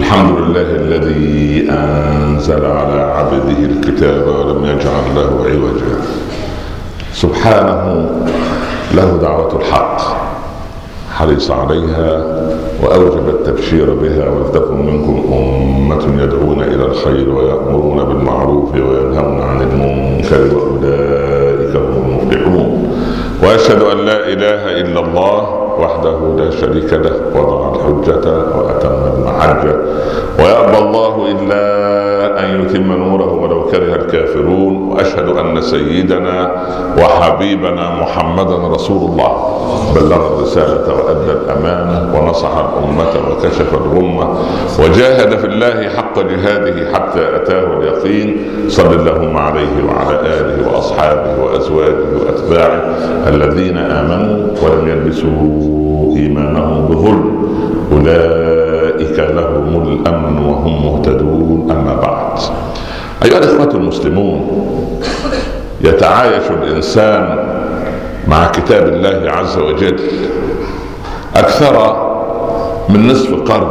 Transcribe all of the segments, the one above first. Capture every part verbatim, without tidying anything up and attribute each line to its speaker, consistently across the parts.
Speaker 1: الحمد لله الذي أنزل على عبده الكتاب ولم يجعل له عوجا. سبحانه له دعوة الحق حريص عليها وأوجب التبشير بها. ولتكن منكم أمة يدعون إلى الخير ويأمرون بالمعروف وينهون عن المنكر وأولئك هم المفلحون. وأشهد أن لا إله إلا الله وحده لا شريك له وضع الحجة وأتم المحجة ويأبى الله إلا أن يتم نوره ولو كره الكافرون. وأشهد أن سيدنا وحبيبنا محمدا رسول الله بلغ الرسالة وأدى الأمانة ونصح الأمة وكشف الغمة وجاهد في الله حق جهاده حتى أتاه اليقين. صلى اللهم عليه وعلى آله وأصحابه وأزواجه وأتباعه الذين آمنوا ولم يلبسوا إيمانهم بظلم أولئك لهم الأمن وهم مهتدون. أما بعد، أيها الإخوة المسلمون، يتعايش الإنسان مع كتاب الله عز وجل أكثر من نصف قرن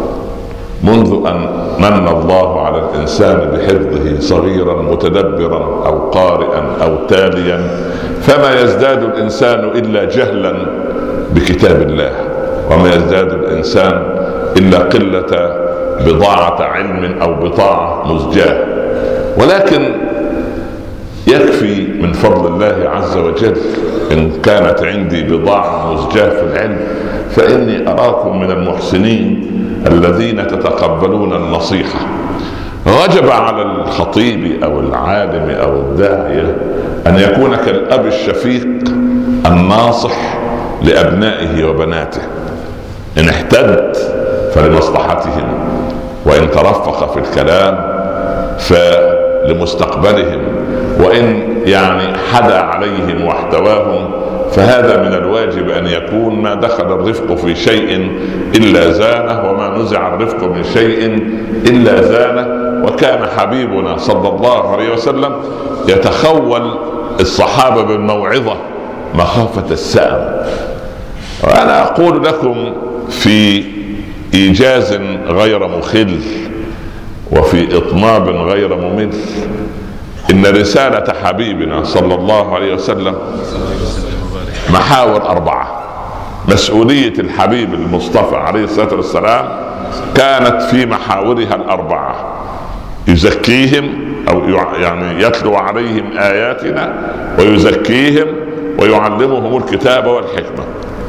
Speaker 1: منذ أن من الله على الإنسان بحفظه صغيرا متدبرا أو قارئا أو تاليا، فما يزداد الإنسان إلا جهلا بكتاب الله، وما يزداد الإنسان إلا قلة بضاعة علم أو بضاعة مزجاة. ولكن يكفي من فضل الله عز وجل إن كانت عندي بضاعة مزجاة في العلم فإني أراكم من المحسنين الذين تتقبلون النصيحة. وجب على الخطيب أو العالم أو الداعية أن يكون كالأب الشفيق الناصح لأبنائه وبناته، إن احتد فلمصلحتهم، وإن ترفق في الكلام فلمستقبلهم، وإن يعني حدا عليهم واحتواهم فهذا من الواجب أن يكون. ما دخل الرفق في شيء إلا زانه، وما نزع الرفق من شيء إلا زانه. وكان حبيبنا صلى الله عليه وسلم يتخول الصحابة بالموعظة مخافة السأم. وأنا أقول لكم في إيجاز غير مخل وفي إطناب غير ممل إن رسالة حبيبنا صلى الله عليه وسلم محاور أربعة. مسؤولية الحبيب المصطفى عليه الصلاة والسلام كانت في محاورها الأربعة: يزكيهم أو يعني يتلو عليهم آياتنا، ويزكيهم، ويعلمهم الكتاب والحكمة.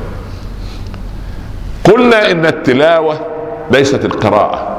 Speaker 1: قلنا إن التلاوة ليست القراءة.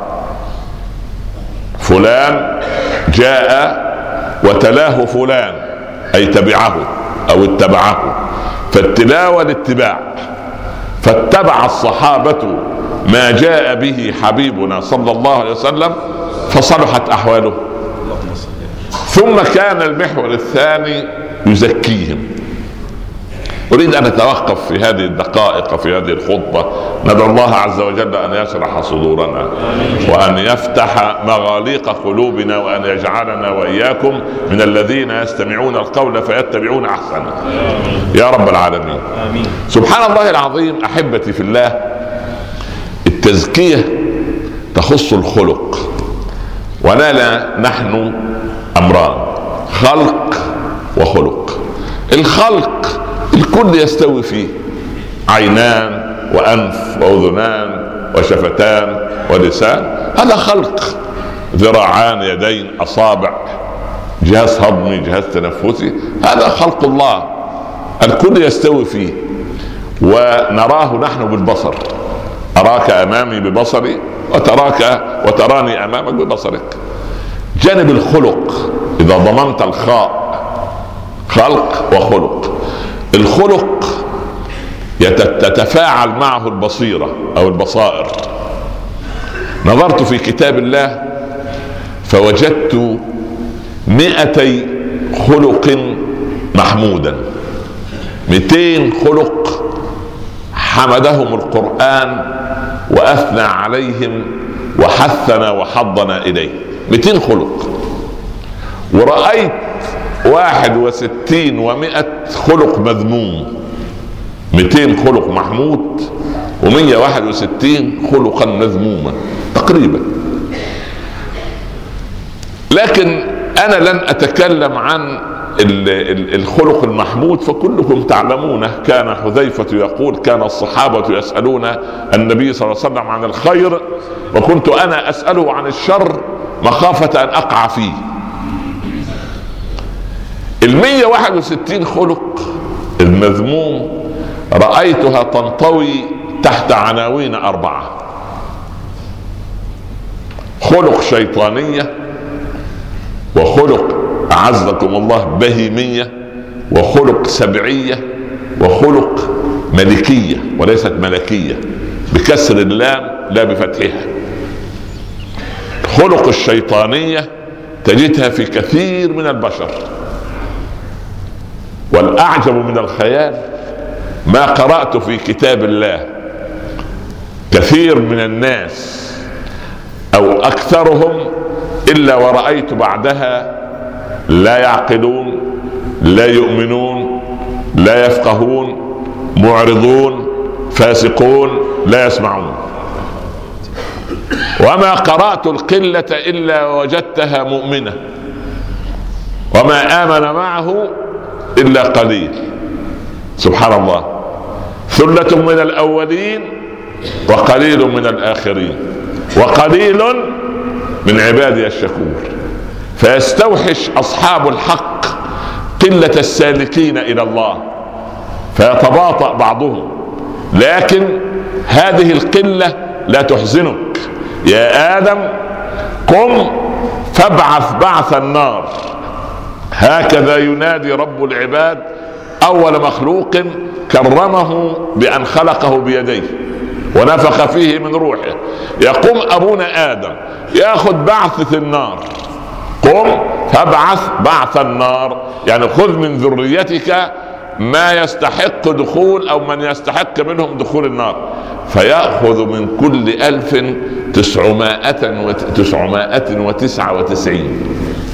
Speaker 1: فلان جاء وتلاه فلان أي تبعه أو اتبعه، فالتلاوة الاتباع. فاتبع الصحابة ما جاء به حبيبنا صلى الله عليه وسلم فصلحت أحواله. ثم كان المحور الثاني يزكيهم. أريد أن أتوقف في هذه الدقائق في هذه الخطبة. ندعو الله عز وجل أن يشرح صدورنا وأن يفتح مغاليق قلوبنا وأن يجعلنا وإياكم من الذين يستمعون القول فيتبعون أحسنه يا رب العالمين. سبحان الله العظيم. أحبتي في الله، التزكية تخص الخلق، ولنا نحن أمران: خلق وخلق. الخلق الكل يستوي فيه: عينان وأنف وأذنان وشفتان ولسان، هذا خلق. ذراعان، يدين، أصابع، جهاز هضمي، جهاز تنفسي، هذا خلق الله الكل يستوي فيه. ونراه نحن بالبصر. أراك أمامي ببصري وتراك وتراني أمامك ببصرك. جانب الخلق إذا ضمنت الخاء، خلق وخلق. الخلق تتفاعل معه البصيرة أو البصائر. نظرت في كتاب الله فوجدت مئتي خلق محمودا، مئتين خلق حمدهم القرآن وأثنى عليهم وحثنا وحضنا إليه. مئتين خلق. ورأيت واحد وستين ومئة خلق مذموم. مئتين خلق محمود ومئة واحد وستين خلقا مذموما. تقريبا. لكن انا لن اتكلم عن الخلق المحمود، فكلكم تعلمونه. كان حذيفة يقول كان الصحابة يسألون النبي صلى الله عليه وسلم عن الخير، وكنت انا اسأله عن الشر مخافة ان اقع فيه. المية واحد وستين خلق المذموم رأيتها تنطوي تحت عناوين أربعة: خلق شيطانية، وخلق أعزكم الله بهيمية، وخلق سبعية، وخلق ملكية وليست ملكية بكسر اللام لا بفتحها. خلق الشيطانية تجدها في كثير من البشر، والأعجب من الخيال ما قرأت في كتاب الله كثير من الناس أو أكثرهم إلا ورأيت بعدها لا يعقلون، لا يؤمنون، لا يفقهون، معرضون، فاسقون، لا يسمعون. وما قرأت القلة إلا وجدتها مؤمنة، وما آمن معه إلا قليل. سبحان الله، ثلة من الأولين وقليل من الآخرين، وقليل من عبادي الشكور. فيستوحش أصحاب الحق قلة السالكين إلى الله فيتباطأ بعضهم، لكن هذه القلة لا تحزنك. يا آدم قم فابعث بعث النار، هكذا ينادي رب العباد أول مخلوق كرمه بأن خلقه بيديه ونفخ فيه من روحه. يقوم أبونا آدم يأخذ بعثة النار، قم فابعث بعث النار، يعني خذ من ذريتك ما يستحق دخول أو من يستحق منهم دخول النار، فيأخذ من كل ألف تسعمائة وتسعة وتسعين.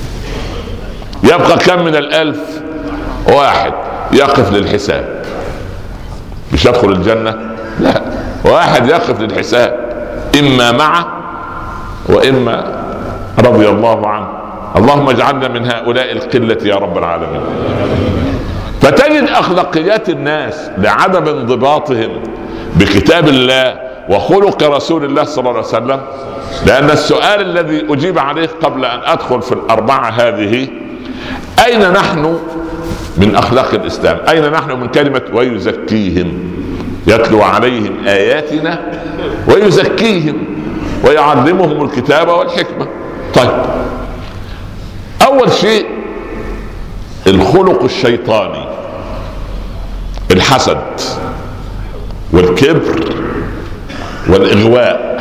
Speaker 1: يبقى كم من الألف؟ واحد يقف للحساب. مش يدخل الجنة، لا، واحد يقف للحساب، إما معه وإما رضي الله عنه. اللهم اجعلنا من هؤلاء القلة يا رب العالمين. فتجد أخلاقيات الناس لعدم انضباطهم بكتاب الله وخلق رسول الله صلى الله عليه وسلم. لأن السؤال الذي أجيب عليه قبل أن أدخل في الأربعة هذه: أين نحن من أخلاق الإسلام؟ أين نحن من كلمة ويزكيهم؟ يتلو عليهم آياتنا ويزكيهم ويعلمهم الكتاب والحكمة. طيب، أول شيء الخلق الشيطاني: الحسد والكبر والإغواء.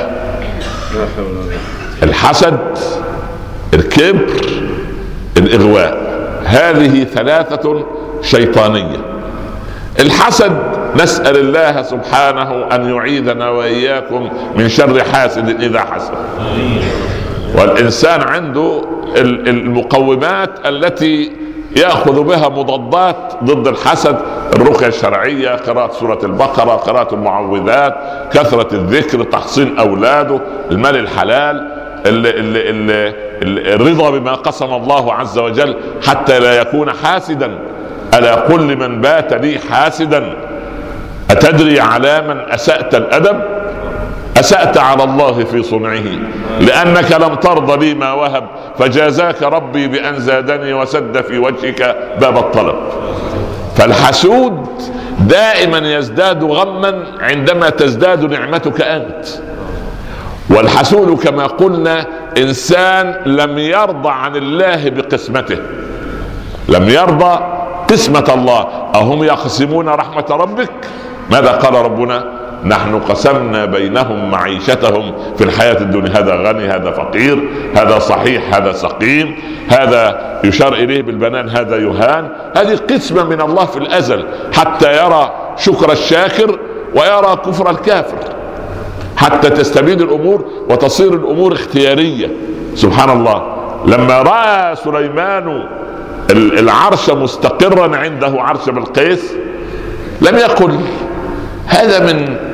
Speaker 1: الحسد، الكبر، الإغواء، هذه ثلاثة شيطانية. الحسد نسأل الله سبحانه أن يعيذنا وإياكم من شر حاسد إذا حسد. والإنسان عنده المقومات التي يأخذ بها مضادات ضد الحسد: الرقية الشرعية، قراءة سورة البقرة، قراءة المعوذات، كثرة الذكر، تحصين أولاده، المال الحلال، ال ال ال الرضا بما قسم الله عز وجل حتى لا يكون حاسدا. ألا قل لمن بات لي حاسدا أتدري على من أسأت الأدب؟ أسأت على الله في صنعه، لأنك لم ترضى لي ما وهب، فجازاك ربي بأن زادني وسد في وجهك باب الطلب. فالحسود دائما يزداد غما عندما تزداد نعمتك أنت. والحسود كما قلنا إنسان لم يرضى عن الله بقسمته، لم يرضى قسمة الله. أهم يقسمون رحمة ربك؟ ماذا قال ربنا؟ نحن قسمنا بينهم معيشتهم في الحياة الدنيا، هذا غني، هذا فقير، هذا صحيح، هذا سقيم، هذا يشار إليه بالبنان، هذا يهان. هذه قسمة من الله في الأزل حتى يرى شكر الشاكر ويرى كفر الكافر، حتى تستبيد الأمور وتصير الأمور اختيارية. سبحان الله، لما رأى سليمان العرش مستقرا عنده، عرش بلقيس، لم يقل هذا من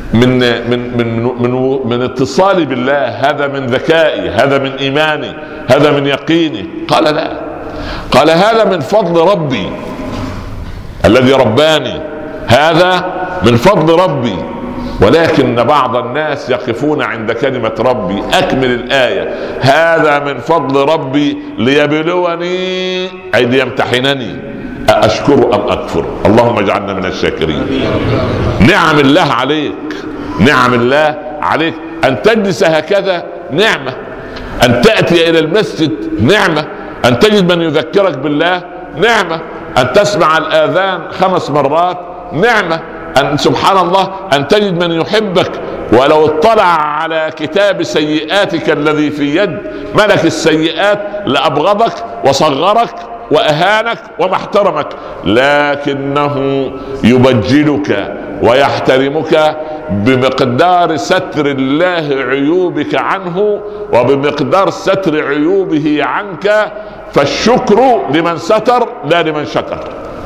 Speaker 1: من من من من, من اتصالي بالله، هذا من ذكائي، هذا من ايماني، هذا من يقيني. قال لا، قال هذا من فضل ربي الذي رباني، هذا من فضل ربي. ولكن بعض الناس يقفون عند كلمة ربي. أكمل الآية: هذا من فضل ربي ليبلوني، أي ليمتحنني أشكر أم أكفر. اللهم اجعلنا من الشاكرين. نعم الله عليك، نعم الله عليك أن تجلس هكذا نعمة، أن تأتي إلى المسجد نعمة، أن تجد من يذكرك بالله نعمة، أن تسمع الآذان خمس مرات نعمة، أن سبحان الله أن تجد من يحبك ولو اطلع على كتاب سيئاتك الذي في يد ملك السيئات لأبغضك وصغرك وأهانك وما احترمك، لكنه يبجلك ويحترمك بمقدار ستر الله عيوبك عنه وبمقدار ستر عيوبه عنك. فالشكر لمن ستر لا لمن شكر.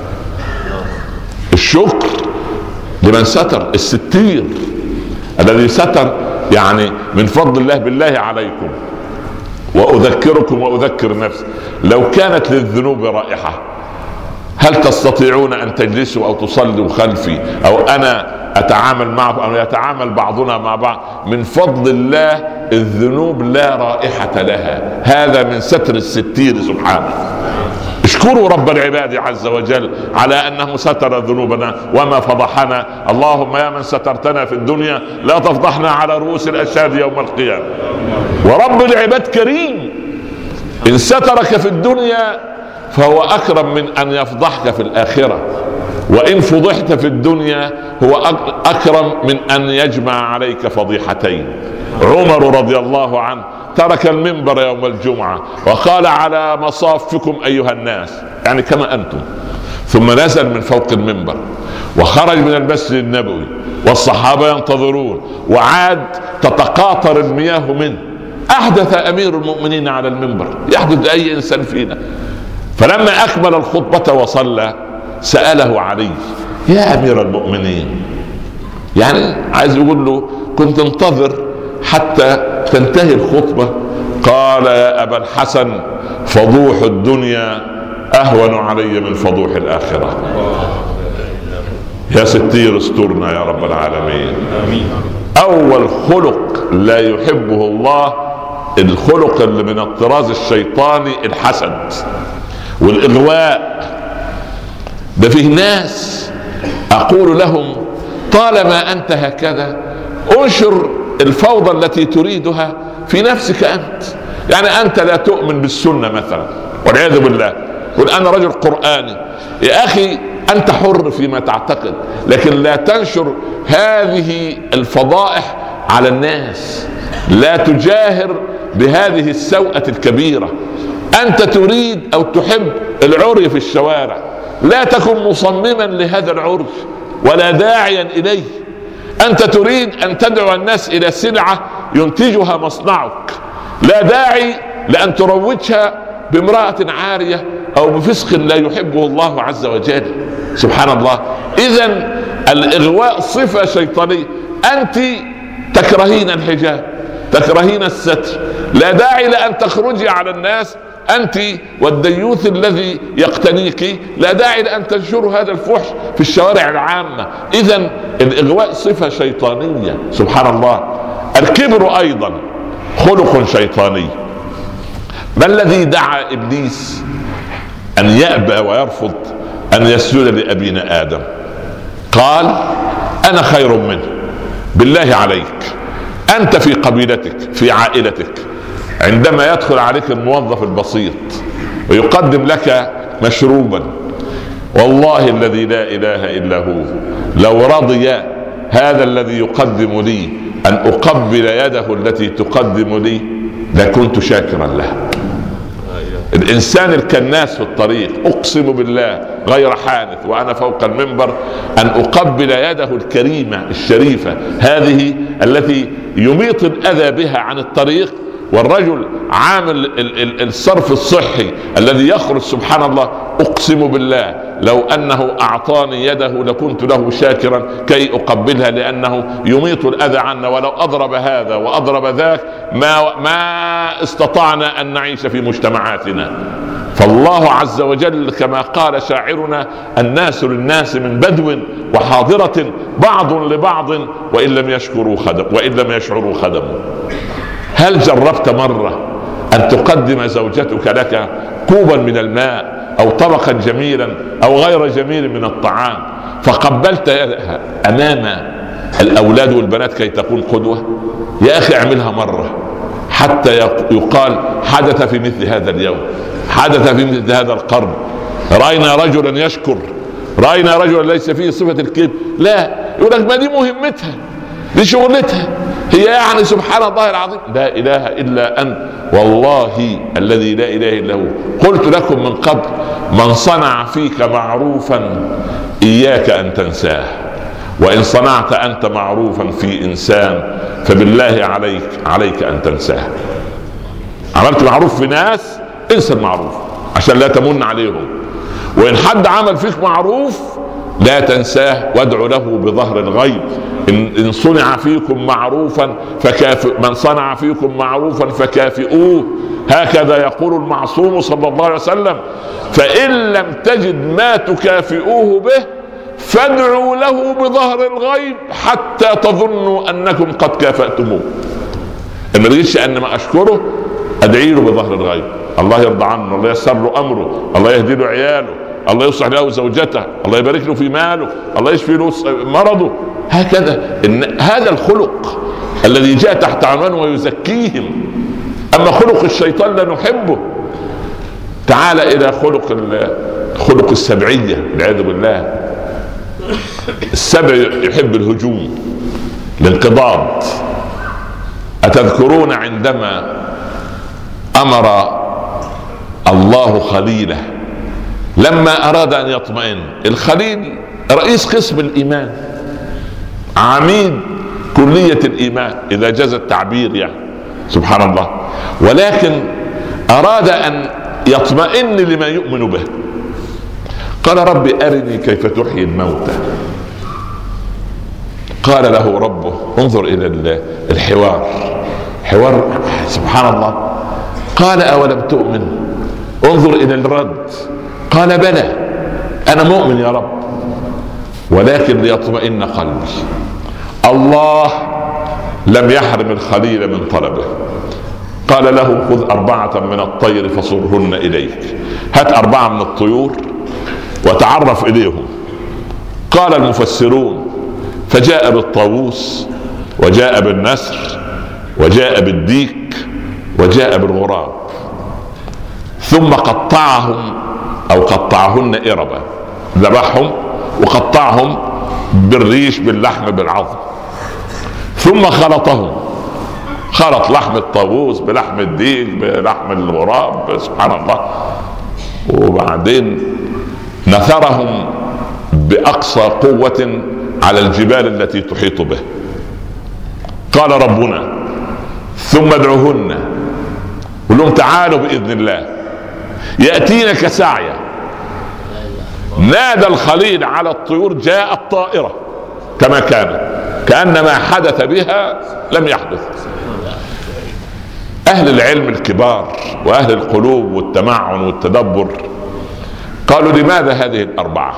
Speaker 1: الشكر لمن ستر، الستير الذي ستر. يعني من فضل الله بالله عليكم وأذكركم وأذكر نفسي، لو كانت للذنوب رائحة هل تستطيعون أن تجلسوا أو تصلوا خلفي أو أنا أتعامل معكم أو يتعامل بعضنا مع بعض؟ من فضل الله الذنوب لا رائحة لها، هذا من ستر الستير سبحانه. اشكروا رب العباد عز وجل على أنه ستر ذنوبنا وما فضحنا. اللهم يا من سترتنا في الدنيا لا تفضحنا على رؤوس الأشهاد يوم القيامة. ورب العباد كريم، إن سترك في الدنيا فهو أكرم من أن يفضحك في الآخرة، وإن فضحت في الدنيا هو أكرم من أن يجمع عليك فضيحتين. عمر رضي الله عنه ترك المنبر يوم الجمعة وقال: على مصافكم أيها الناس، يعني كما أنتم. ثم نزل من فوق المنبر وخرج من المسجد النبوي والصحابة ينتظرون، وعاد تتقاطر المياه منه. أحدث أمير المؤمنين على المنبر، يحدث أي إنسان فينا. فلما أكمل الخطبة وصلى سأله علي: يا أمير المؤمنين، يعني عايز يقول له كنت انتظر حتى تنتهي الخطبة. قال: يا أبا الحسن، فضوح الدنيا أهون علي من فضوح الآخرة. يا ستير استرنا يا رب العالمين. أول خلق لا يحبه الله الخلق اللي من الطراز الشيطاني، الحسد والإغواء. ده فيه ناس أقول لهم: طالما أنت هكذا انشر الفوضى التي تريدها في نفسك أنت. يعني أنت لا تؤمن بالسنة مثلا والعياذ بالله، قل أنا رجل قرآني، يا أخي أنت حر فيما تعتقد، لكن لا تنشر هذه الفضائح على الناس، لا تجاهر بهذه السوءة الكبيرة. أنت تريد أو تحب العري في الشوارع، لا تكن مصمما لهذا العري ولا داعيا إليه. أنت تريد أن تدعو الناس إلى سلعة ينتجها مصنعك، لا داعي لأن تروجها بامرأة عارية أو بفسق لا يحبه الله عز وجل. سبحان الله. إذن الإغواء صفة شيطانية. أنت تكرهين الحجاب، تكرهين الستر، لا داعي لأن تخرجي على الناس أنت والديوث الذي يقتنيك، لا داعي لأن تنشروا هذا الفحش في الشوارع العامة. إذن الإغواء صفة شيطانية. سبحان الله. الكبر أيضا خلق شيطاني. ما الذي دعا إبليس أن يأبى ويرفض أن يسجد لأبينا آدم؟ قال: أنا خير منه. بالله عليك، أنت في قبيلتك في عائلتك عندما يدخل عليك الموظف البسيط ويقدم لك مشروبا، والله الذي لا إله إلا هو لو رضي هذا الذي يقدم لي أن أقبل يده التي تقدم لي لكنت شاكرا له. الإنسان الكناس في الطريق، أقسم بالله غير حانث وأنا فوق المنبر، أن أقبل يده الكريمة الشريفة هذه التي يميط الأذى بها عن الطريق، والرجل عامل الصرف الصحي الذي يخرج، سبحان الله، أقسم بالله لو أنه أعطاني يده لكنت له شاكرا كي أقبلها، لأنه يميط الأذى عنا، ولو أضرب هذا وأضرب ذاك ما, ما استطعنا أن نعيش في مجتمعاتنا. فالله عز وجل كما قال شاعرنا: الناس للناس من بدو وحاضرة بعض لبعض وإن لم يشكروا خدم وإن لم يشعروا خدموا. هل جربت مرة أن تقدم زوجتك لك كوبا من الماء أو طبقا جميلا أو غير جميل من الطعام فقبلت يدها أمام الأولاد والبنات كي تكون قدوة؟ يا أخي اعملها مرة حتى يقال حدث في مثل هذا اليوم، حدث في مثل هذا القرن. رأينا رجلا يشكر، رأينا رجلا ليس فيه صفة الكبر. لا، يقول لك ما دي مهمتها، دي شغلتها، هي يعني سبحان الله العظيم. لا إله إلا أنت، والله الذي لا إله إلا هو. قلت لكم من قبل: من صنع فيك معروفا إياك أن تنساه، وإن صنعت أنت معروفا في إنسان فبالله عليك عليك أن تنساه. عملت معروف في ناس، انسى المعروف عشان لا تمن عليهم. وإن حد عمل فيك معروف لا تنساه وادعو له بظهر الغيب. إن صنع فيكم معروفا فكافئ من صنع فيكم معروفا فكافئوه، هكذا يقول المعصوم صلى الله عليه وسلم. فإن لم تجد ما تكافئوه به فادعوا له بظهر الغيب حتى تظنوا أنكم قد كافأتموه. إن ما تجدش أن ما أشكره أدعي له بظهر الغيب، الله يرضى عنه، الله يسر له أمره، الله يهدي له عياله، الله يصلح له زوجته، الله يبارك له في ماله، الله يشفي له مرضه. هكذا إن هذا الخلق الذي جاء تحت عنوان ويزكيهم. أما خلق الشيطان لا نحبه. تعال إلى خلق خلق السبعية والعياذ بالله. السبع يحب الهجوم، الانقضاض. أتذكرون عندما أمر الله خليله لما أراد أن يطمئن؟ الخليل رئيس قسم الإيمان، عميد كلية الإيمان إذا جاز التعبير يعني، سبحان الله. ولكن أراد أن يطمئن لما يؤمن به. قال: ربي أرني كيف تحيي الموتى. قال له ربه: انظر إلى الحوار، حوار سبحان الله. قال: أولم تؤمن؟ انظر إلى الرد. قال: بلى أنا مؤمن يا رب، ولكن ليطمئن قلبي. الله لم يحرم الخليل من طلبه. قال له: خذ أربعة من الطير فصرهن إليك. هات أربعة من الطيور وتعرف إليهم. قال المفسرون: فجاء بالطاووس وجاء بالنسر وجاء بالديك وجاء بالغراب، ثم قطعهم أو قطعهن إربا، ذبحهم وقطعهم بالريش باللحم بالعظم، ثم خلطهم، خلط لحم الطاووس بلحم الديك بلحم الغراب، سبحان الله. وبعدين نثرهم بأقصى قوة على الجبال التي تحيط به. قال ربنا: ثم ادعوهن، قل لهم تعالوا بإذن الله يأتينك سعيا. نادى الخليل على الطيور، جاءت طائرة كما كانت، كأن ما حدث بها لم يحدث. أهل العلم الكبار وأهل القلوب والتمعن والتدبر قالوا: لماذا هذه الأربعة؟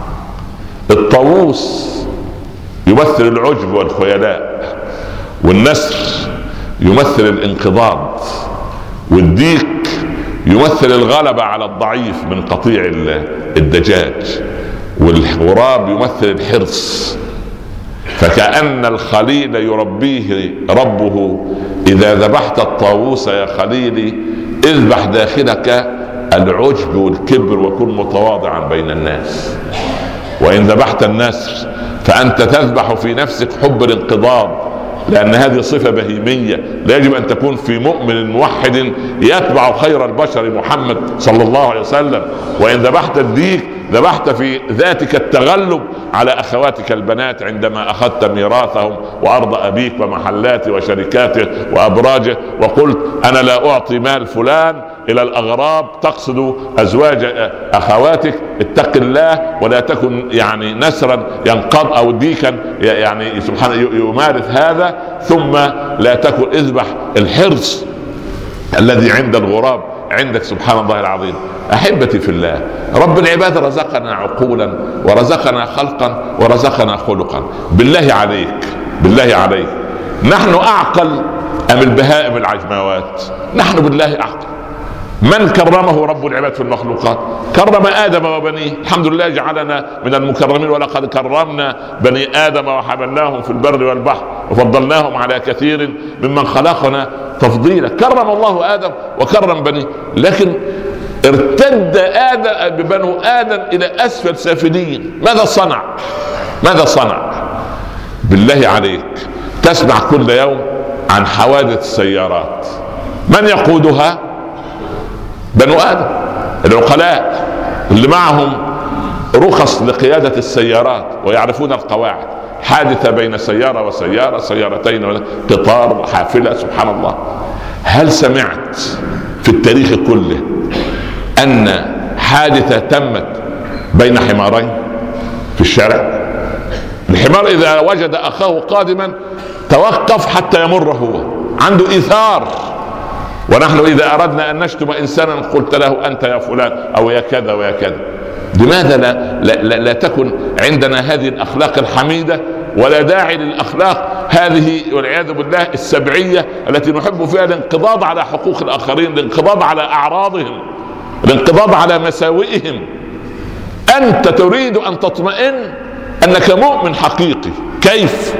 Speaker 1: الطاووس يمثل العجب والخيلاء، والنسر يمثل الانقضاض، والديك يمثل الغلبة على الضعيف من قطيع الدجاج، والغراب يمثل الحرص. فكأن الخليل يربيه ربه: إذا ذبحت الطاووس يا خليلي اذبح داخلك العجب والكبر وكن متواضعا بين الناس. وإن ذبحت النسر فأنت تذبح في نفسك حب الانقضاض، لأن هذه صفة بهيمية لا يجب أن تكون في مؤمن موحد يتبع خير البشر محمد صلى الله عليه وسلم. وإن ذبحت الديك ذبحت في ذاتك التغلب على اخواتك البنات عندما اخذت ميراثهم وارض ابيك ومحلاته وشركاته وابراجه، وقلت انا لا اعطي مال فلان الى الاغراب، تقصد ازواج اخواتك. اتق الله ولا تكن يعني نسرا ينقض او ديكا يعني سبحانه يمارس هذا. ثم لا تكن اذبح الحرص الذي عند الغراب عندك، سبحان الله العظيم. احبتي في الله، رب العباد رزقنا عقولا ورزقنا خلقا ورزقنا خلقا. بالله عليك بالله عليك نحن اعقل ام البهائم العجماوات؟ نحن بالله اعقل. من كرمه رب العباد في المخلوقات؟ كرم آدم وبنيه، الحمد لله جعلنا من المكرمين، ولقد كرمنا بني آدم وحملناهم في البر والبحر وفضلناهم على كثير ممن خلقنا تفضيلا. كرم الله آدم وكرم بنيه، لكن ارتد آدم ببنو آدم إلى أسفل سافلين. ماذا صنع؟ ماذا صنع؟ بالله عليك تسمع كل يوم عن حوادث السيارات، من يقودها؟ بنو آدم العقلاء اللي معهم رخص لقيادة السيارات ويعرفون القواعد. حادثة بين سيارة وسيارة، سيارتين، قطار وحافلة، سبحان الله. هل سمعت في التاريخ كله أن حادثة تمت بين حمارين في الشارع؟ الحمار إذا وجد أخاه قادما توقف حتى يمر، هو عنده إيثار. ونحن إذا أردنا أن نشتم إنسانا قلت له أنت يا فلان أو يا كذا ويا كذا. لماذا لا, لا, لا, لا تكن عندنا هذه الأخلاق الحميدة؟ ولا داعي للأخلاق هذه والعياذ بالله السبعية التي نحب فيها الانقضاض على حقوق الآخرين، الانقضاض على أعراضهم، الانقضاض على مساوئهم. أنت تريد أن تطمئن أنك مؤمن حقيقي. كيف؟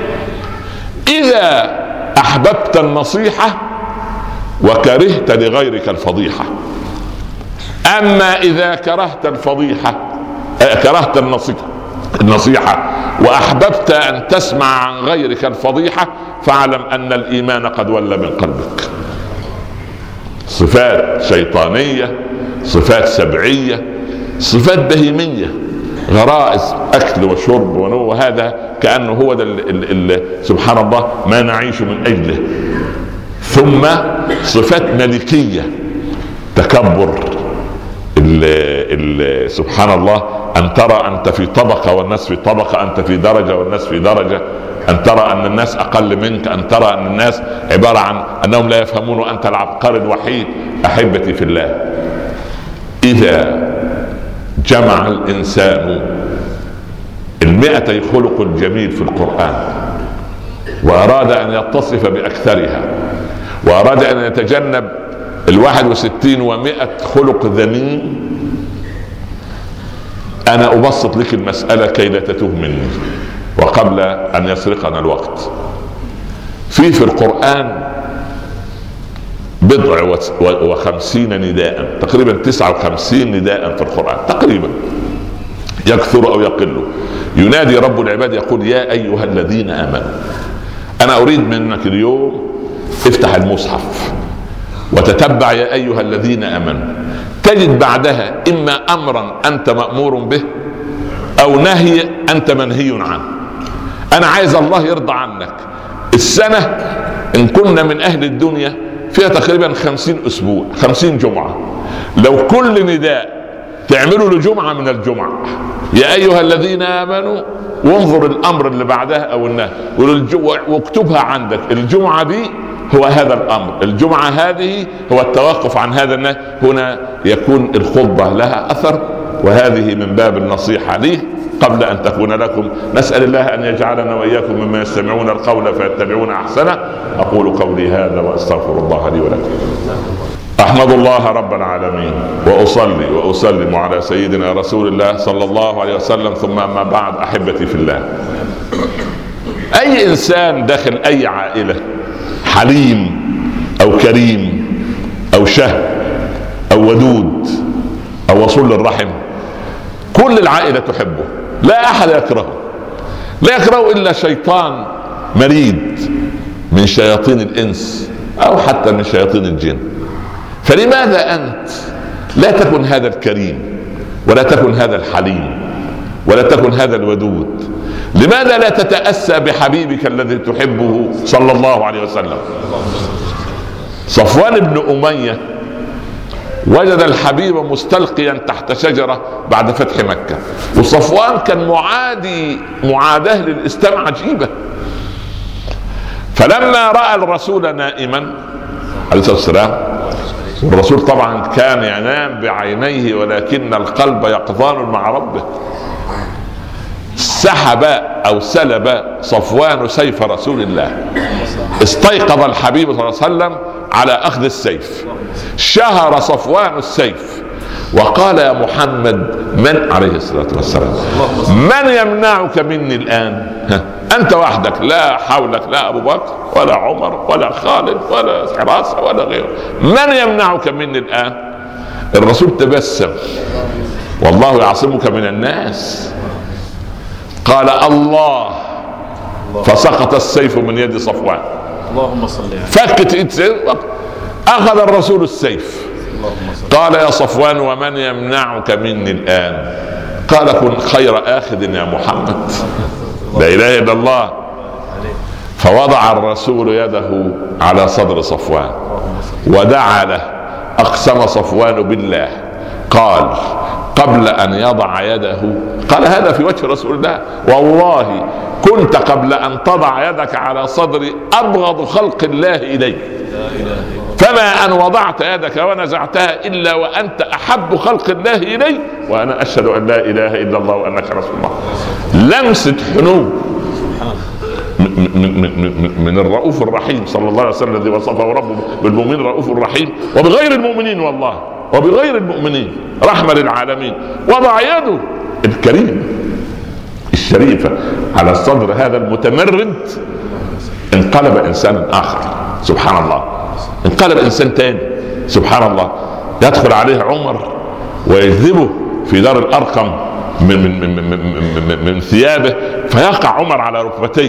Speaker 1: إذا أحببت النصيحة وكرهت لغيرك الفضيحة. أما إذا كرهت الفضيحة كرهت النصيحة النصيحة وأحببت أن تسمع عن غيرك الفضيحة، فاعلم أن الإيمان قد ولى من قلبك. صفات شيطانية، صفات سبعية، صفات بهيمية، غرائز أكل وشرب ونوم، وهذا كأنه هو ده سبحان الله ما نعيش من أجله. ثم صفات ملكية، تكبر، ال ال سبحان الله، أن ترى أنت في طبقة والناس في طبقة، أنت في درجة والناس في درجة، أن ترى أن الناس أقل منك، أن ترى أن الناس عبارة عن أنهم لا يفهمون وأنت العبقري الوحيد. أحبتي في الله، إذا جمع الإنسان المئتي خلق الجميل في القرآن وأراد أن يتصف بأكثرها، وأراد أن يتجنب الواحد وستين ومئة خلق ذميم، أنا أبسط لك المسألة كي لا تتوه مني وقبل أن يسرقنا الوقت. في في القرآن بضع وخمسين نداء، تقريبا تسعة وخمسين نداء في القرآن تقريبا، يكثر أو يقل. ينادي رب العباد يقول يا أيها الذين آمنوا. أنا أريد منك اليوم افتح المصحف وتتبع يا أيها الذين آمنوا، تجد بعدها إما أمرا أنت مأمور به أو نهي أنت منهي عنه. أنا عايز الله يرضى عنك. السنة إن كنا من أهل الدنيا فيها تقريبا خمسين أسبوع، خمسين جمعة. لو كل نداء تعملوا لجمعة من الجمعة يا أيها الذين آمنوا، وانظر الأمر اللي بعدها أو النهي واكتبها عندك. الجمعة دي هو هذا الأمر، الجمعة هذه هو التوقف عن هذا النهي، هنا يكون الخطبة لها أثر. وهذه من باب النصيحة لي قبل أن تكون لكم. نسأل الله أن يجعلنا وإياكم مما يستمعون القول فيتبعون أحسنه. أقول قولي هذا وأستغفر الله لي ولكم. أحمد الله رب العالمين وأصلي وأسلم على سيدنا رسول الله صلى الله عليه وسلم، ثم أما بعد. أحبتي في الله، أي إنسان داخل أي عائلة حليم أو كريم أو شهم أو ودود أو وصول للرحم، كل العائلة تحبه، لا أحد يكرهه، لا يكرهه إلا شيطان مريد من شياطين الإنس أو حتى من شياطين الجن. فلماذا أنت لا تكن هذا الكريم ولا تكن هذا الحليم ولا تكن هذا الودود؟ لماذا لا تتأسى بحبيبك الذي تحبه صلى الله عليه وسلم؟ صفوان بن أمية وجد الحبيب مستلقيا تحت شجرة بعد فتح مكة، وصفوان كان معادي معاداة للإسلام عجيبة. فلما رأى الرسول نائما عليه الصلاة والسلام، والرسول طبعا كان ينام بعينيه ولكن القلب يقظان مع ربه، سحب أو سلب صفوان سيف رسول الله. استيقظ الحبيب صلى الله عليه وسلم على أخذ السيف، شهر صفوان السيف وقال يا محمد من عليه الصلاة والسلام من يمنعك مني الآن؟ أنت وحدك، لا حولك لا أبو بكر ولا عمر ولا خالد ولا حراسة ولا غيره، من يمنعك مني الآن؟ الرسول تبسم، والله يعصمك من الناس. قال الله، فسقط السيف من يد صفوان.
Speaker 2: اللهم صل عليه.
Speaker 1: فكت ايد سيف، اخذ الرسول السيف. قال يا صفوان ومن يمنعك مني الآن؟ قال كن خير آخذ يا محمد، لا إله إلا الله. فوضع الرسول يده على صدر صفوان ودعا له، أقسم صفوان بالله، قال قبل أن يضع يده، قال هذا في وجه رسول الله، والله كنت قبل أن تضع يدك على صدري أبغض خلق الله إلي، فما أن وضعت يدك ونزعتها إلا وأنت أحب خلق الله إلي، وأنا أشهد أن لا إله إلا الله وأنك رسول الله. لمسة حنو من, من, من الرؤوف الرحيم صلى الله عليه وسلم الذي وصفه ربه بالمؤمنين رؤوف الرحيم، وبغير المؤمنين والله وبغير المؤمنين رحمة للعالمين. وضع يده الكريم الشريفة على صدر هذا المتمرد، انقلب إنسانا آخر سبحان الله، انقلب إنسان تاني سبحان الله. يدخل عليه عمر ويجذبه في دار الأرقم من, من, من, من, من, من ثيابه، فيقع عمر على ركبتيه،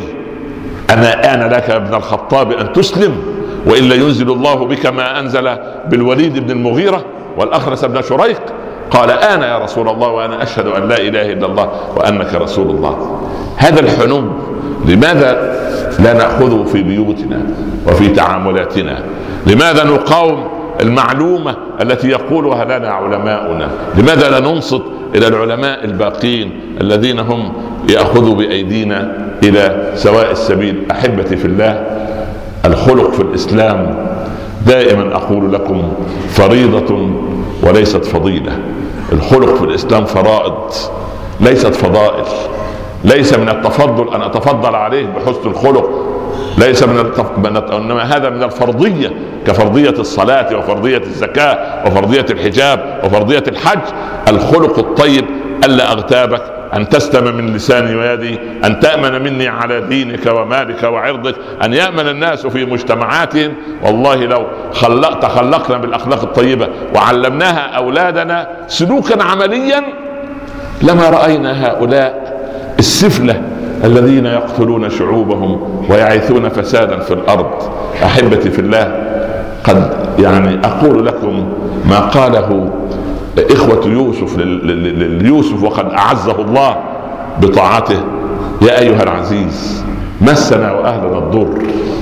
Speaker 1: أنا آن لك يا ابن الخطاب أن تسلم وإلا ينزل الله بك ما أنزل بالوليد بن المغيرة والأخرس بن شريق. قال أنا يا رسول الله وأنا أشهد أن لا إله إلا الله وأنك رسول الله. هذا الحنو لماذا لا نأخذه في بيوتنا وفي تعاملاتنا؟ لماذا نقاوم المعلومة التي يقولها لنا علماؤنا؟ لماذا لا ننصت إلى العلماء الباقين الذين هم يأخذوا بأيدينا إلى سواء السبيل؟ أحبتي في الله، الخلق في الإسلام دائما أقول لكم فريضة وليست فضيلة. الخلق في الإسلام فرائض ليست فضائل. ليس من التفضل أن أتفضل عليه بحسن الخلق، ليس من التف... إنما هذا من الفرضية، كفرضية الصلاة وفرضية الزكاة وفرضية الحجاب وفرضية الحج. الخلق الطيب ألا أغتابك، أن تستم من لساني ويدي، أن تأمن مني على دينك ومالك وعرضك، أن يأمن الناس في مجتمعاتهم. والله لو خلق تخلقنا بالأخلاق الطيبة وعلمناها أولادنا سلوكا عمليا لما رأينا هؤلاء السفلة الذين يقتلون شعوبهم ويعيثون فسادا في الأرض. أحبتي في الله، قد يعني أقول لكم ما قاله إخوة يوسف ليوسف وقد أعزه الله بطاعته: يا أيها العزيز مسنا وأهلنا الضر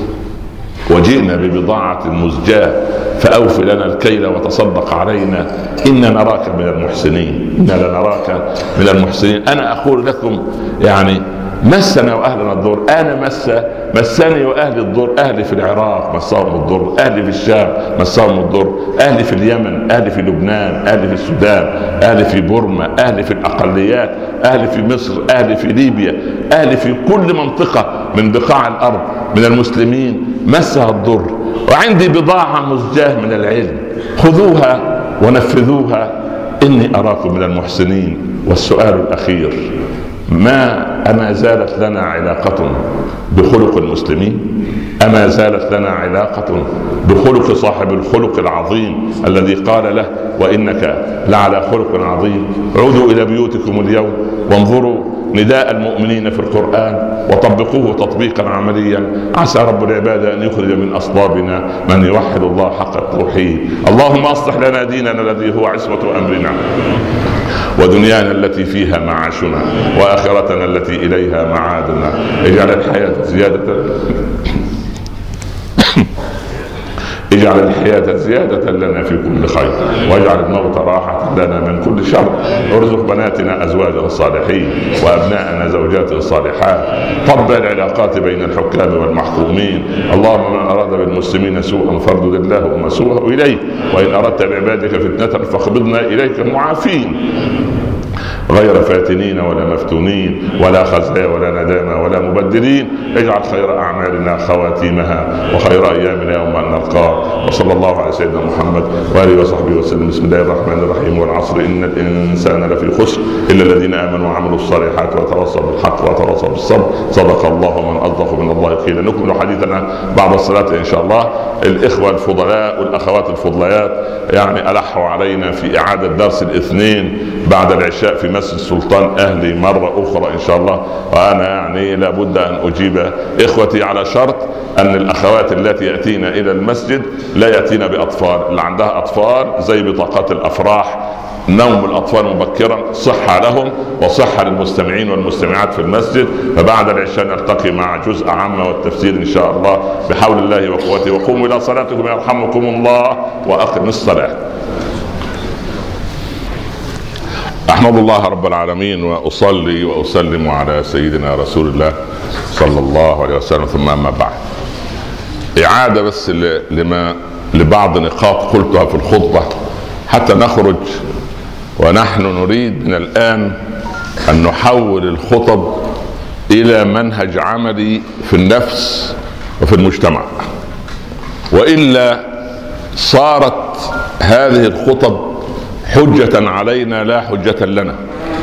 Speaker 1: وجئنا ببضاعة مزجاة فأوف لنا الكيل وتصدق علينا إننا نراك من المحسنين إننا لنراك من المحسنين. أنا أقول لكم يعني مسنا وأهلنا الضر. أنا مس مسني وأهل الضر، أهلي في العراق مسهم الضر، أهلي في الشام مسهم الضر، أهلي في اليمن، أهلي في لبنان، أهلي في السودان، أهلي في بورما، أهلي في الأقليات، أهلي في مصر، أهلي في ليبيا، أهلي في كل منطقة من بقاع الأرض من المسلمين مسها الضر. وعندي بضاعة مزجاة من العلم، خذوها ونفذوها إني أراكم من المحسنين. والسؤال الأخير: ما أما زالت لنا علاقة بخلق المسلمين؟ أما زالت لنا علاقة بخلق صاحب الخلق العظيم الذي قال له: وإنك لعلى خلق عظيم؟ عودوا إلى بيوتكم اليوم وانظروا نداء المؤمنين في القرآن وطبقوه تطبيقا عمليا. عسى رب العباد أن يخرج من أصلابنا من يوحد الله حق التوحيد. اللهم أصلح لنا ديننا الذي هو عصمة أمرنا، ودنيانا التي فيها معاشنا، وآخرتنا التي إليها معادنا. اجعل الحياة زيادة اجعل الحياة زيادة لنا في كل خير، واجعل الموت راحة لنا من كل شر. ارزق بناتنا أزواجا صالحين، وأبناءنا زوجات صالحات. طبع العلاقات بين الحكام والمحكومين. اللهم من أراد بالمسلمين سوءا فاردد اللهم سوءه إليه، وإن أردت بعبادك فتنة فاقبضنا إليك معافين، غير فاتنين ولا مفتونين ولا خزايا ولا ندامة ولا مبدلين. اجعل خير أعمالنا خواتيمها، وخير أيامنا يوم أن نلقاك. وصلى الله على سيدنا محمد وآله وصحبه وسلم. بسم الله الرحمن الرحيم. والعصر إن الإنسان لفي خسر إلا الذين آمنوا وعملوا الصالحات وتواصوا بالحق وتواصوا بالصبر. صدق الله ومن أصدق من الله قيلا. نكمل حديثنا بعد الصلاة إن شاء الله. الإخوة الفضلاء والأخوات الفضليات يعني ألحوا علينا في إعادة درس الاثنين بعد العشاء في مسجد سلطان أهلي مرة أخرى إن شاء الله. وأنا يعني لابد أن أجيب إخوتي على شرط أن الأخوات التي يأتين إلى المسجد لا يأتين بأطفال. اللي عندها أطفال زي بطاقات الأفراح، نوم الأطفال مبكرا صحة لهم وصحة للمستمعين والمستمعات في المسجد. فبعد العشاء نلتقي مع جزء عامة والتفسير إن شاء الله بحول الله وقوته. وقوموا إلى صلاتكم يرحمكم الله وأقم الصلاة. أحمد الله رب العالمين وأصلي وأسلم على سيدنا رسول الله صلى الله عليه وسلم. ثم أما بعد، إعادة بس لما لبعض نقاط قلتها في الخطبة حتى نخرج. ونحن نريد من الآن أن نحول الخطب إلى منهج عملي في النفس وفي المجتمع، وإلا صارت هذه الخطب حجة علينا لا حجة لنا.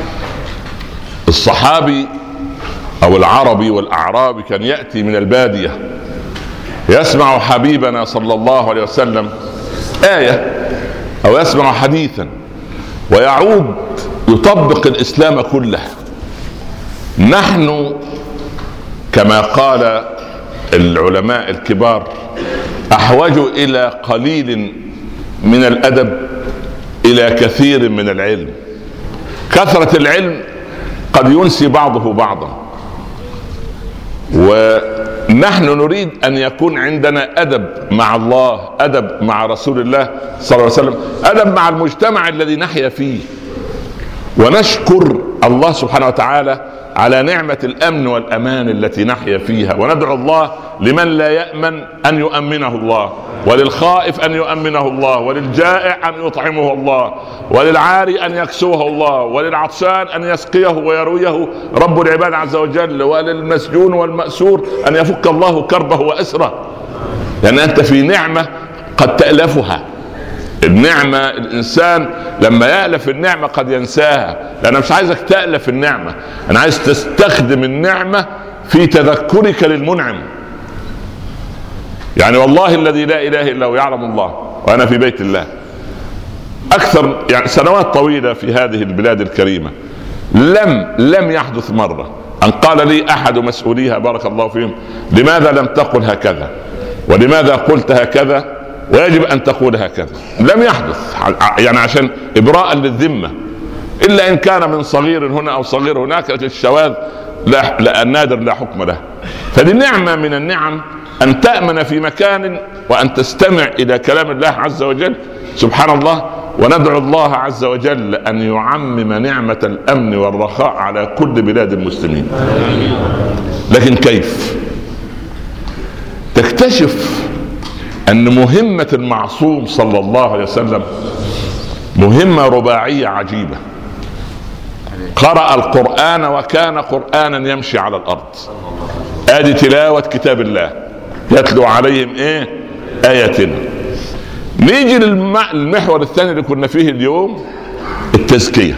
Speaker 1: الصحابي أو العربي والأعرابي كان يأتي من البادية يسمع حبيبنا صلى الله عليه وسلم آية أو يسمع حديثا ويعود يطبق الإسلام كله. نحن كما قال العلماء الكبار أحوج إلى قليل من الأدب إلى كثير من العلم. كثرة العلم قد ينسي بعضه بعضا، ونحن نريد أن يكون عندنا أدب مع الله، أدب مع رسول الله صلى الله عليه وسلم، أدب مع المجتمع الذي نحيا فيه. ونشكر الله سبحانه وتعالى على نعمة الأمن والأمان التي نحيا فيها، وندعو الله لمن لا يأمن أن يؤمنه الله، وللخائف أن يؤمنه الله، وللجائع أن يطعمه الله، وللعاري أن يكسوه الله، وللعطشان أن يسقيه ويرويه رب العباد عز وجل، وللمسجون والمأسور أن يفك الله كربه وأسره. لأن أنت في نعمة قد تألفها. النعمة الإنسان لما يألف النعمة قد ينساها، لأن مش عايزك تألف النعمة، أنا عايز تستخدم النعمة في تذكرك للمنعم. يعني والله الذي لا إله إلا هو يعلم الله وأنا في بيت الله أكثر يعني سنوات طويلة في هذه البلاد الكريمة، لم لم يحدث مرة أن قال لي أحد مسؤوليها بارك الله فيهم لماذا لم تقل هكذا، ولماذا قلت هكذا، ويجب أن تقول هكذا. لم يحدث، يعني عشان إبراء للذمة، إلا إن كان من صغير هنا أو صغير هناك. الشواذ لا, لا النادر لا حكم له. فدي نعمة من النعم أن تأمن في مكان وأن تستمع إلى كلام الله عز وجل سبحان الله. وندعو الله عز وجل أن يعمم نعمة الأمن والرخاء على كل بلاد المسلمين. لكن كيف تكتشف أن مهمة المعصوم صلى الله عليه وسلم مهمة رباعية عجيبة؟ قرأ القرآن وكان قرآنا يمشي على الأرض. آدي تلاوة كتاب الله يتلو عليهم إيه آياتنا. نيجي للمحور الثاني اللي كنا فيه اليوم، التزكية.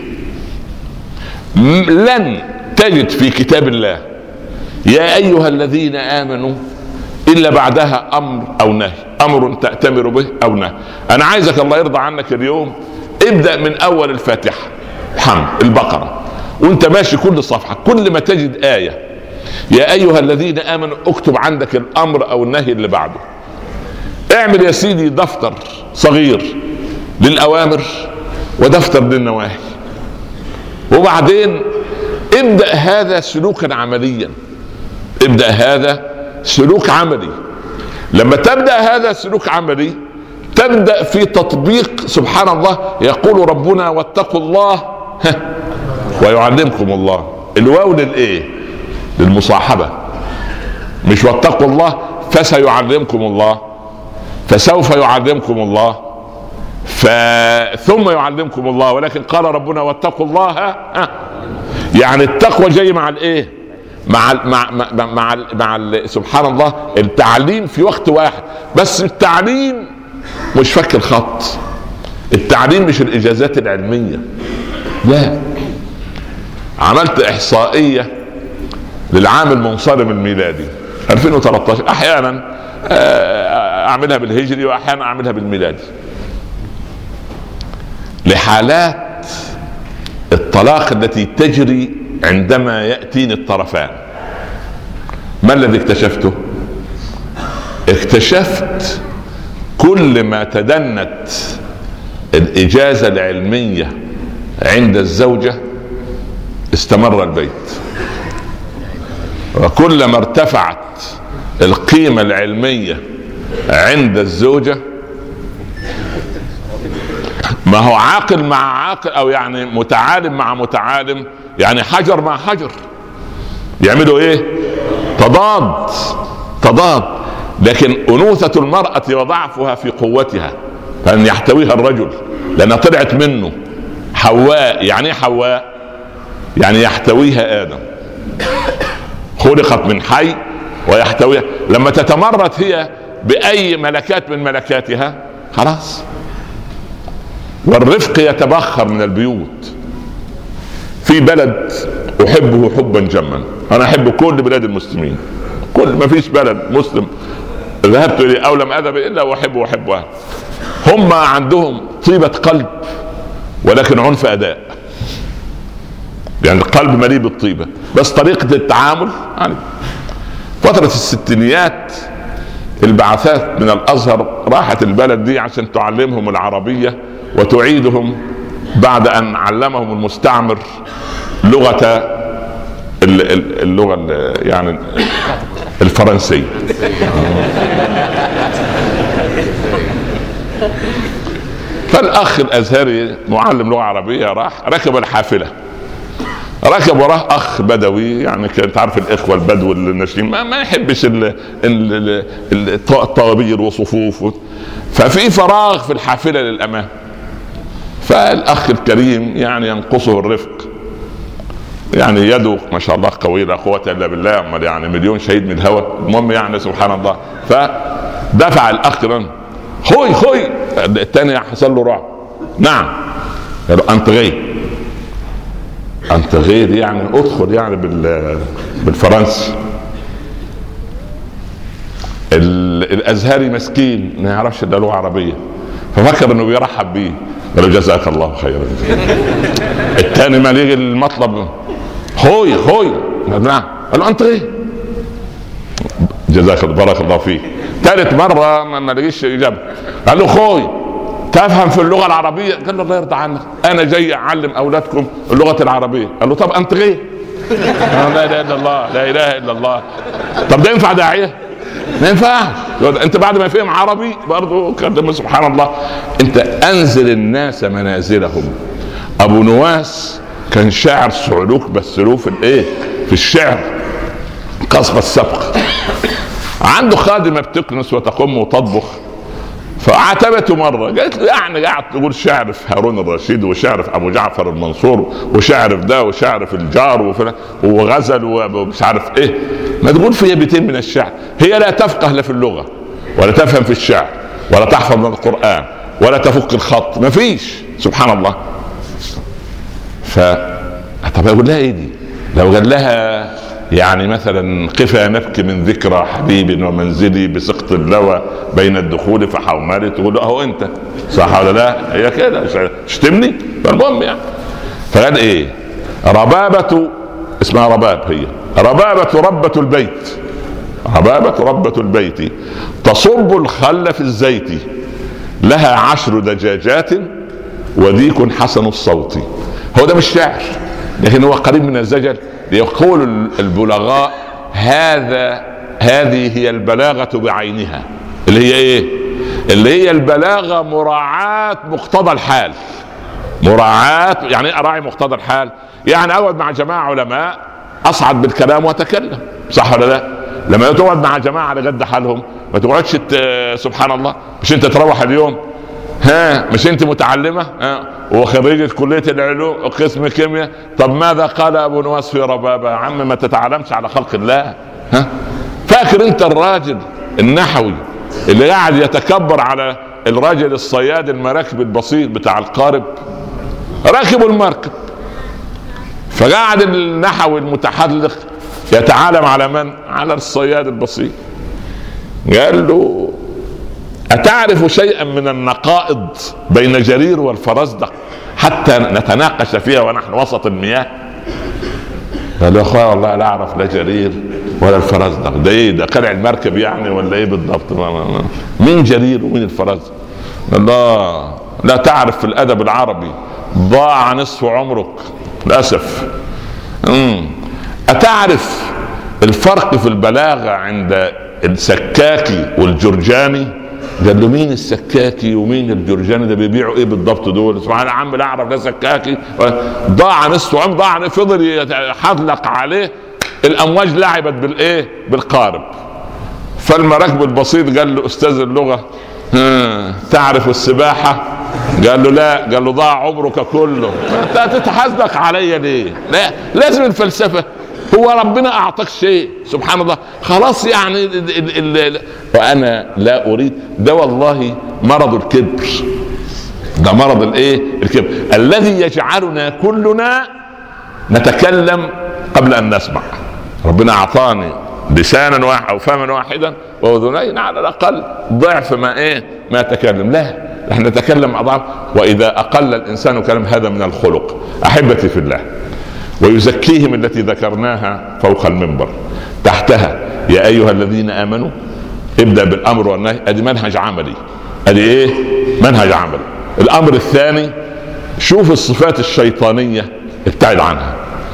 Speaker 1: لن تجد في كتاب الله يا أيها الذين آمنوا إلا بعدها أمر أو نهي، أمر تأتمر به أو نهي. أنا عايزك الله يرضى عنك اليوم ابدأ من أول الفاتحة حمد البقرة وانت ماشي كل صفحة، كل ما تجد آية يا أيها الذين آمنوا اكتب عندك الأمر أو النهي اللي بعده. اعمل يا سيدي دفتر صغير للأوامر ودفتر للنواهي. وبعدين ابدأ هذا سلوكا عمليا، ابدأ هذا سلوك عملي. لما تبدأ هذا سلوك عملي تبدأ في تطبيق. سبحان الله، يقول ربنا واتقوا الله ويعلمكم الله. الواو للايه؟ للمصاحبة. مش واتقوا الله فسيعلمكم الله، فسوف يعلمكم الله، ف... ثم يعلمكم الله، ولكن قال ربنا واتقوا الله. ها. يعني التقوى جاي مع الايه؟ مع ال مع مع مع, ال مع ال سبحان الله التعليم في وقت واحد. بس التعليم مش فك الخط، التعليم مش الاجازات العلمية، لا. عملت احصائية للعام المنصرم الميلادي ألفين وثلاثة عشر، احيانا اعملها بالهجري واحيانا اعملها بالميلادي، لحالات الطلاق التي تجري عندما يأتيني الطرفان. ما الذي اكتشفته؟ اكتشفت كل ما تدنت الإجازة العلمية عند الزوجة استمر البيت، وكلما ارتفعت القيمة العلمية عند الزوجة، ما هو عاقل مع عاقل، او يعني متعالم مع متعالم، يعني حجر مع حجر، يعملوا ايه؟ تضاد تضاد. لكن انوثة المرأة وضعفها في قوتها، فان يحتويها الرجل، لانها طلعت منه حواء. يعني ايه حواء؟ يعني يحتويها آدم، خلقت من حي ويحتويها. لما تتمرد هي بأي ملكات من ملكاتها خلاص. والرفق يتبخر من البيوت. في بلد أحبه حبا جما، أنا أحب كل بلاد المسلمين، كل ما فيش بلد مسلم ذهبت إليه أو لم أذهب إلا وأحبه وأحبها. هم عندهم طيبة قلب ولكن عنف أداء، يعني القلب مليء بالطيبة بس طريقة التعامل يعني. فترة الستينيات البعثات من الأزهر راحت البلد دي عشان تعلمهم العربية وتعيدهم بعد أن علمهم المستعمر لغة اللغة يعني الفرنسية. فالأخ الأزهري معلم لغة عربية راح ركب الحافلة، ركب وراه اخ بدوي، يعني كنت عارف الاخوه البدو الناشئين ما, ما يحبش الطوابير وصفوف، ففي فراغ في الحافله للامام. فالاخ الكريم يعني ينقصه الرفق، يعني يده ما شاء الله قويه لا قوه الا بالله، امال يعني مليون شهيد من الهوى. المهم يعني سبحان الله، فدفع الاخ خوي خوي، الثاني حصل له رعب. نعم، قال له انت غير انت غير يعني ادخل يعني بالفرنسي. الازهري مسكين ما يعرفش الا لغه عربيه، ففكر انه بيرحب بيه، قال له جزاك الله خيرا. الثاني ما لقي المطلب خوي خوي، نعم، قال له انت غير جزاك الله بارك الله فيك. ثالث مره ما لقيش اجابه، قال له خوي تفهم في اللغة العربية؟ قال له الله يرضى عنك أنا جاي أعلم أولادكم اللغة العربية. قال له طب أنت غير؟ لا إله إلا الله، لا إله إلا الله. طب ده ينفع داعية؟ ما ينفعش. أنت بعد ما فهم عربي برضو كلمة. سبحان الله، أنت أنزل الناس منازلهم. أبو نواس كان شاعر صعلوك، بس له في الإيه؟ في الشعر قصب السبق. عنده خادمة بتكنس وتقوم وتطبخ، فعاتبته مره قالت له يعني قاعد تقول شعر في هارون الرشيد وشعر في ابو جعفر المنصور وشعر في ده وشعر في الجار وغزل ومش عارف ايه، ما تقول فيها بيتين من الشعر. هي لا تفقه لا في اللغه ولا تفهم في الشعر ولا تحفظ من القران ولا تفك الخط، ما فيش. سبحان الله. ف طب اقول لها ايه دي؟ لو قال لها يعني مثلا قفا نبكي من ذكرى حبيب ومنزلي بسقط اللوى بين الدخول فحومالي، تقول له اهو انت صح ولا لا؟ هي كده شتمني. فالمهم يعني فقال ايه؟ ربابة، اسمها رباب، هي ربابة ربة البيت، ربابة ربة البيت تصب الخل في الزيت، لها عشر دجاجات وديك حسن الصوت. هو ده مش شعر، لكن هو قريب من الزجل. يقول البلغاء هذا هذه هي البلاغة بعينها، اللي هي ايه؟ اللي هي البلاغة مراعاة مقتضى الحال. مراعاة يعني اراعي مقتضى الحال، يعني اقعد مع جماعة علماء اصعد بالكلام واتكلم، صح ولا لا؟ لما تقعد مع جماعة على قد حالهم ما تقعدش سبحان الله. مش انت تروح اليوم ها مش انت متعلمة ها وخريجة كلية العلوم قسم كيمياء، طب ماذا قال ابو نواس في ربابة؟ يا عم ما تتعلمش على خلق الله. ها فاكر انت الراجل النحوي اللي قاعد يتكبر على الراجل الصياد المراكب البسيط بتاع القارب؟ راكبوا المركب، فقاعد النحوي المتحلق يتعالم على من؟ على الصياد البسيط. قال له أتعرف شيئا من النقائض بين جرير والفرزدق حتى نتناقش فيها ونحن وسط المياه؟ قال له يا اخويا والله لا اعرف لا جرير ولا الفرزدق. ده ايه ده؟ قلع المركب يعني ولا ايه بالضبط؟ مين جرير ومين الفرزدق؟ الله لا تعرف في الادب العربي، ضاع نصف عمرك للاسف. امم أتعرف الفرق في البلاغة عند السكاكي والجرجاني؟ قال له مين السكاكي ومين الجرجاني؟ ده بيبيعوا ايه بالضبط دول؟ سبحان الله، عم لا اعرف لا سكاكي. ضاع نصف عمر، ضاع فضل يحلق عليه، الامواج لعبت بالايه؟ بالقارب. فالمراكب البسيط قال له استاذ اللغة تعرف السباحة؟ قال له لا. قال له ضاع عمرك كله، انت تتحزلق عليا ليه؟ لا لازم الفلسفة. هو ربنا اعطاك شيء سبحان الله خلاص يعني ال ال ال وانا لا اريد ده. والله مرض الكبر، ده مرض الايه؟ الكبر الذي يجعلنا كلنا نتكلم قبل ان نسمع. ربنا اعطاني لسانا واحد او فما واحدا واذنين على الاقل ضعف ما ايه ما تكلم. لا نحن نتكلم اضعاف. واذا اقل الانسان كلام هذا من الخلق. احبتي في الله، ويزكيهم التي ذكرناها فوق المنبر تحتها يا ايها الذين امنوا ابدأ بالامر والنهي. ادي منهج عملي، ادي ايه؟ منهج عملي. الامر الثاني شوف الصفات الشيطانية ابتعد عنها.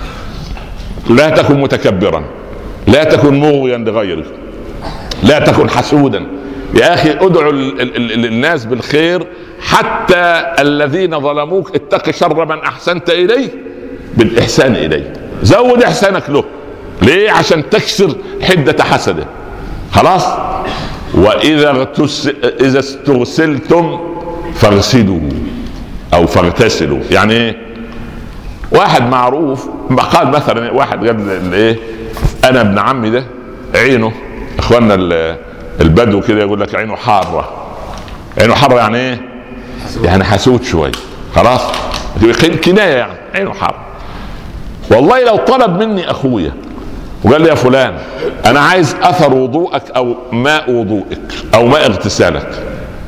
Speaker 1: لا تكن متكبرا، لا تكن مغويا لغيرك، لا تكن حسودا. يا اخي ادعو ال ال ال الناس بالخير، حتى الذين ظلموك اتق شر من احسنت اليه بالاحسان اليه. زود احسانك له. ليه؟ عشان تكسر حدة حسده. خلاص. واذا اذا استغسلتم فاغسلوا او فاغتسلوا. يعني ايه؟ واحد معروف قال مثلا، واحد قال ايه انا ابن عمي ده عينه، اخواننا البدو كده يقول لك عينه حارة. عينه حارة يعني ايه؟ يعني حسود شوي. خلاص كناية يعني عينه حارة. والله لو طلب مني اخويا وقال لي يا فلان انا عايز اثر وضوءك او ماء وضوءك او ماء اغتسالك،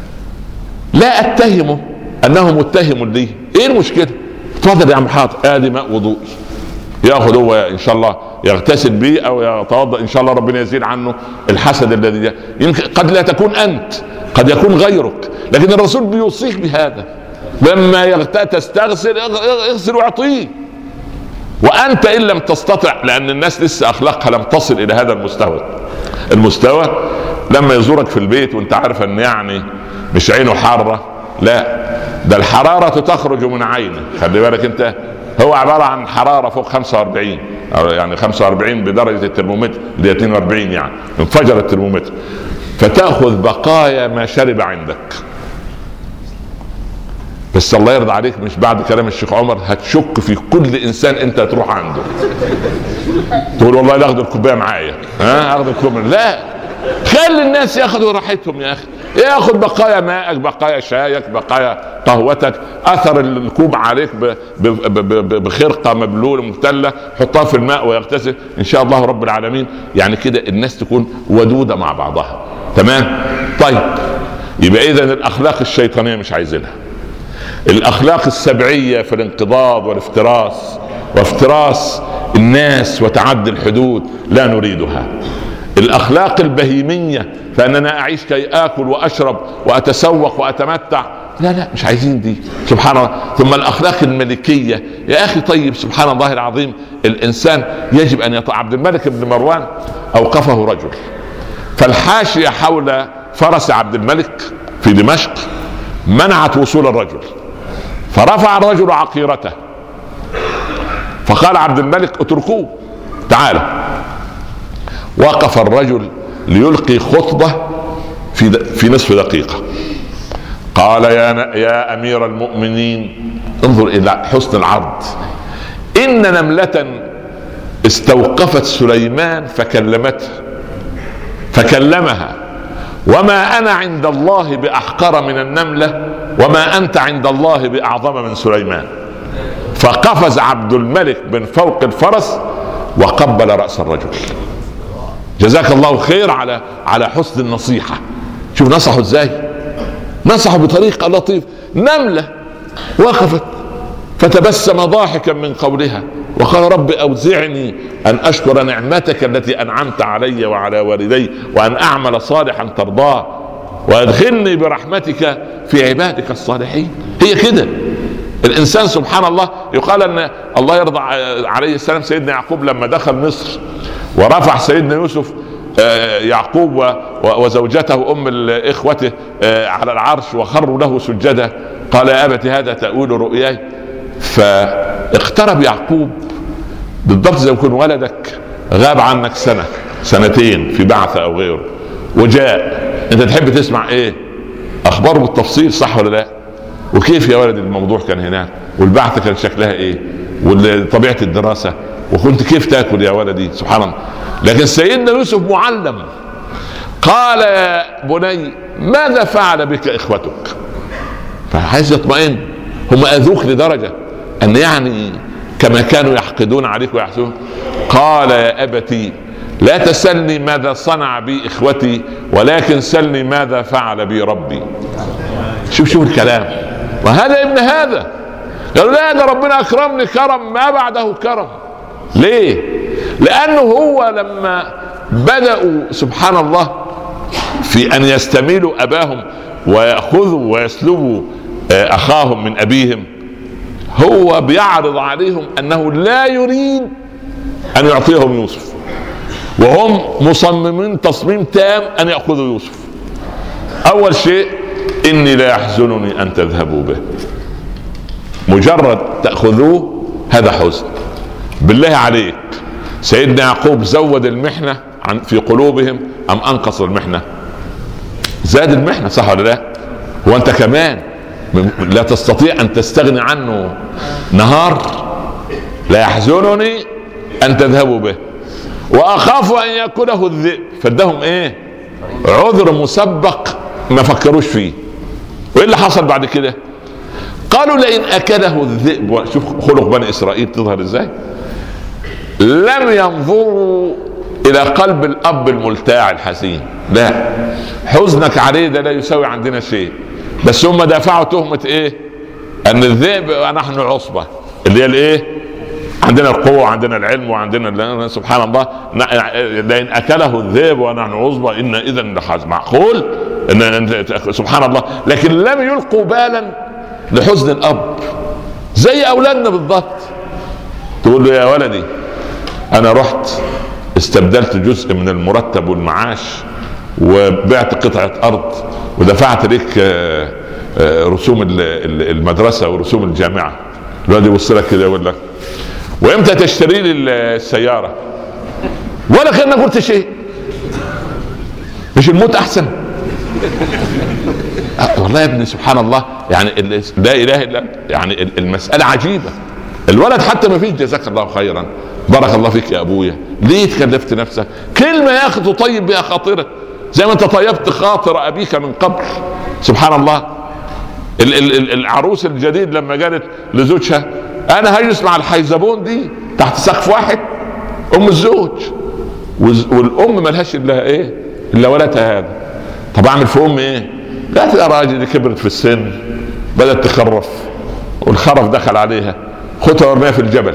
Speaker 1: لا اتهمه انه متهم لي. ايه المشكلة؟ اتفضل يا عم حاضر ادي ماء وضوء. ياخذ هو ان شاء الله يغتسل به او يتوضا ان شاء الله، ربنا يزيل عنه الحسد الذي جاء. يمكن قد لا تكون انت، قد يكون غيرك، لكن الرسول بيوصيك بهذا. لما تستغسل اغسل واعطيه. وانت ان لم تستطع، لان الناس لسه اخلاقها لم تصل الى هذا المستوى. المستوى لما يزورك في البيت وانت عارف ان يعني مش عينه حارة، لا ده الحرارة تخرج من عينه. خلي بالك انت، هو عبارة عن حرارة فوق خمسة واربعين، يعني خمسة واربعين بدرجة الترمومتر اللي اثنين واربعين، يعني انفجر الترمومتر. فتأخذ بقايا ما شرب عندك. بس الله يرضى عليك، مش بعد كلام الشيخ عمر هتشك في كل انسان انت تروح عنده تقول والله لا اخذ الكوبايه معايا، ها اخذ الكوبايه. لا، خلي الناس ياخذوا راحتهم يا اخي. ياخذ بقايا مائك، بقايا شايك، بقايا قهوتك، اثر الكوب عليك بخرقه مبلوله مبتله، حطها في الماء ويغتسل ان شاء الله رب العالمين. يعني كده الناس تكون ودوده مع بعضها. تمام؟ طيب، يبقى اذا الاخلاق الشيطانيه مش عايزينها. الاخلاق السبعيه في الانقضاض والافتراس وافتراس الناس وتعدي الحدود لا نريدها. الاخلاق البهيميه، فاننا اعيش كي اكل واشرب واتسوق واتمتع،
Speaker 2: لا لا مش عايزين دي، سبحان الله. ثم الاخلاق الملكيه يا اخي، طيب سبحان الله العظيم، الانسان يجب ان يطاع. عبد الملك بن مروان اوقفه رجل، فالحاشيه حول فرس عبد الملك في دمشق منعت وصول الرجل، فرفع الرجل عقيرته، فقال عبد الملك اتركوه تعالى. وقف الرجل ليلقي خطبة في في نصف دقيقة، قال يا يا أمير المؤمنين، انظر إلى حسن العرض، إن نملة استوقفت سليمان فكلمته فكلمها، وما أنا عند الله بأحقر من النملة، وما أنت عند الله بأعظم من سليمان. فقفز عبد الملك من فوق الفرس وقبل رأس الرجل. جزاك الله خير على على حسن النصيحة. شوف نصحه ازاي، نصحه بطريقة لطيفة. نملة وقفت فتبسم ضاحكا من قولها وقال رب أوزعني أن أشكر نعمتك التي أنعمت علي وعلى والدي وأن أعمل صالحا ترضاه وأدخلني برحمتك في عبادك الصالحين. هي كده الإنسان سبحان الله. يقال أن الله يرضى عليه السلام سيدنا يعقوب لما دخل مصر ورفع سيدنا يوسف يعقوب وزوجته أم إخوته على العرش وخروا له سجدا، قال يا أبت هذا تأويل رؤياي. فاقترب يعقوب بالضبط زي يكون ولدك غاب عنك سنة سنتين في بعثة أو غيره وجاء، أنت تحب تسمع إيه؟ أخباره بالتفصيل، صح ولا لا؟ وكيف يا ولد الموضوع كان هناك، والبعثة كان شكلها إيه، وطبيعة الدراسة، وكنت كيف تأكل يا ولدي، سبحان الله. لكن سيدنا يوسف معلم، قال يا بني ماذا فعل بك إخوتك؟ فعايز يطمئن، هم أذوك لدرجة أن يعني كما كانوا يحقدون عليك ويحسدون. قال يا أبتي لا تسلني ماذا صنع بي إخوتي، ولكن سلني ماذا فعل بي ربي. شوف شوف الكلام. وهذا ابن هذا قالوا لا ده ربنا أكرمني كرم ما بعده كرم. ليه؟ لأنه هو لما بدأوا سبحان الله في أن يستميلوا أباهم ويأخذوا ويسلبوا أخاهم من أبيهم، هو بيعرض عليهم أنه لا يريد أن يعطيهم يوسف، وهم مصممين تصميم تام أن يأخذوا يوسف. أول شيء إني لا يحزنني أن تذهبوا به، مجرد تأخذوه هذا حزن. بالله عليك سيدنا يعقوب زود المحنة في قلوبهم أم أنقص المحنة؟ زاد المحنة، صح ولا لا؟ هو أنت كمان لا تستطيع أن تستغني عنه نهار؟ لا يحزنني أن تذهبوا به وأخاف أن يأكله الذئب. فدهم إيه؟ عذر مسبق ما فكروش فيه. وإيه اللي حصل بعد كده؟ قالوا لئن أكله الذئب. شوف خلق بني إسرائيل تظهر إزاي. لم ينظروا إلى قلب الأب الملتاع الحزين، لا، حزنك عليه ده لا يساوي عندنا شيء، بس هم دافعوا تهمة إيه؟ أن الذئب ونحن عصبة، اللي هي الإيه؟ عندنا القوة وعندنا العلم وعندنا سبحان الله. لئن أكله الذئب ونحن عصبة إن إذا لحزن. معقول إن سبحان الله. لكن لم يلقوا بالا لحزن الأب، زي أولادنا بالضبط. تقول له يا ولدي أنا رحت استبدلت جزء من المرتب والمعاش وبعت قطعة أرض ودفعت لك رسوم المدرسة ورسوم الجامعة. الولد يبص لك كده يقول لك وإمتى تشتري لي السيارة؟ ولا كأنك قلت شيء. مش الموت أحسن؟ والله يا ابني سبحان الله، يعني لا إله إلا يعني المسألة عجيبة. الولد حتى ما فيش جزاك الله خيرا، بارك الله فيك يا أبويا، ليه تكلفت نفسك؟ كلمة يا أخي تطيب بها خاطرك زي ما أنت طيبت خاطر أبيك من قبل. سبحان الله. العروس الجديد لما قالت لزوجها أنا هجلس مع الحيزبون دي تحت سقف واحد، أم الزوج، والأم ملهاش إلا إيه؟ إلا ولدها هذا. طب أعمل في أم إيه؟ قالت يا راجل دي كبرت في السن، بدأت تخرف والخرف دخل عليها، خدها ورميها في الجبل.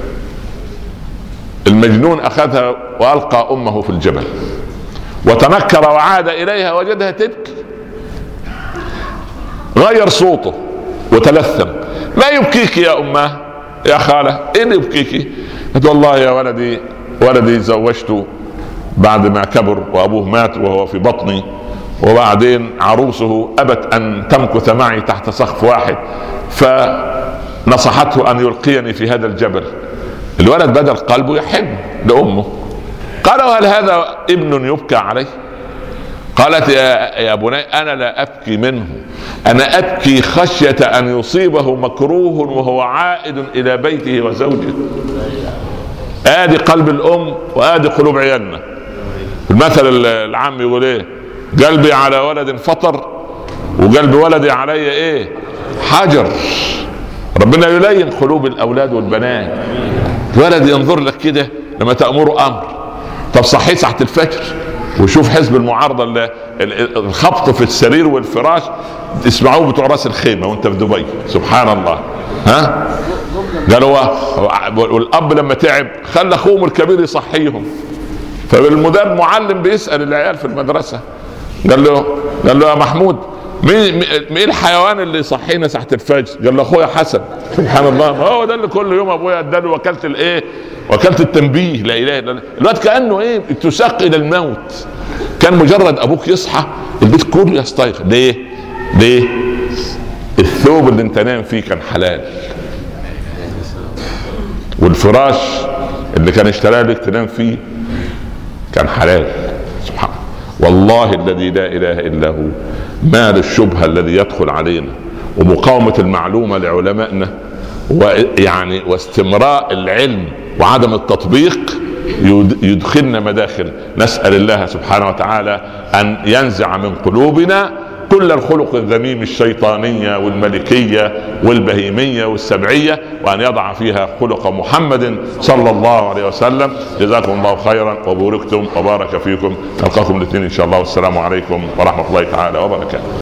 Speaker 2: المجنون أخذها وألقى أمه في الجبل وتنكر وعاد إليها وجدها تبكي. غير صوته وتلثم. ما يبكيك يا امه يا خاله؟ ايه اللي يبكيك؟ قلت والله يا ولدي ولدي زوجته بعد ما كبر وابوه مات وهو في بطني، وبعدين عروسه ابت ان تمكث معي تحت سقف واحد، فنصحته ان يلقيني في هذا الجبل. الولد بدل قلبه يحن لامه. قالوا هل هذا ابن يبكى عليه؟ قالت يا, يا بني انا لا ابكي منه، انا ابكي خشية ان يصيبه مكروه وهو عائد الى بيته وزوجه. ادي قلب الام وادي قلوب عيالنا. المثل العام يقول ايه؟ قلبي على ولد فطر وقلب ولدي علي ايه؟ حجر. ربنا يلين قلوب الاولاد والبنات. ولد ينظر لك كده لما تأمره امر، طب صحيح ساعة الفجر وشوف حزب المعارضة الخبط في السرير والفراش تسمعوه بتوع راس الخيمة وانت في دبي. سبحان الله. ها قالوا والاب لما تعب خلى اخوهم الكبير يصحيهم، فالمدرب معلم بيسأل العيال في المدرسة قال له قال له يا محمود مين مين الحيوان اللي يصحينا ساعة الفجر؟ قال له اخويا حسن. سبحان الله. هو ده اللي كل يوم ابويا اداله وكالة الايه؟ وكالة التنبيه. لا اله الا الله. الوقت كأنه ايه؟ تساق الى الموت. كان مجرد ابوك يصحى البيت كله يستيقظ. ليه؟ ليه؟ الثوب اللي انت نايم فيه كان حلال، والفراش اللي كان اشتراه لك تنام فيه كان حلال. سبحان والله الذي لا اله الا هو. مال الشبهه الذي يدخل علينا ومقاومه المعلومه لعلمائنا ويعني واستمراء العلم وعدم التطبيق يدخلنا مداخل. نسأل الله سبحانه وتعالى ان ينزع من قلوبنا كل الخلق الذميم الشيطانية والملكية والبهيمية والسبعية، وأن يضع فيها خلق محمد صلى الله عليه وسلم. جزاكم الله خيرا وبوركتم وبارك فيكم. نلقاكم الاثنين إن شاء الله، والسلام عليكم ورحمة الله تعالى وبركاته.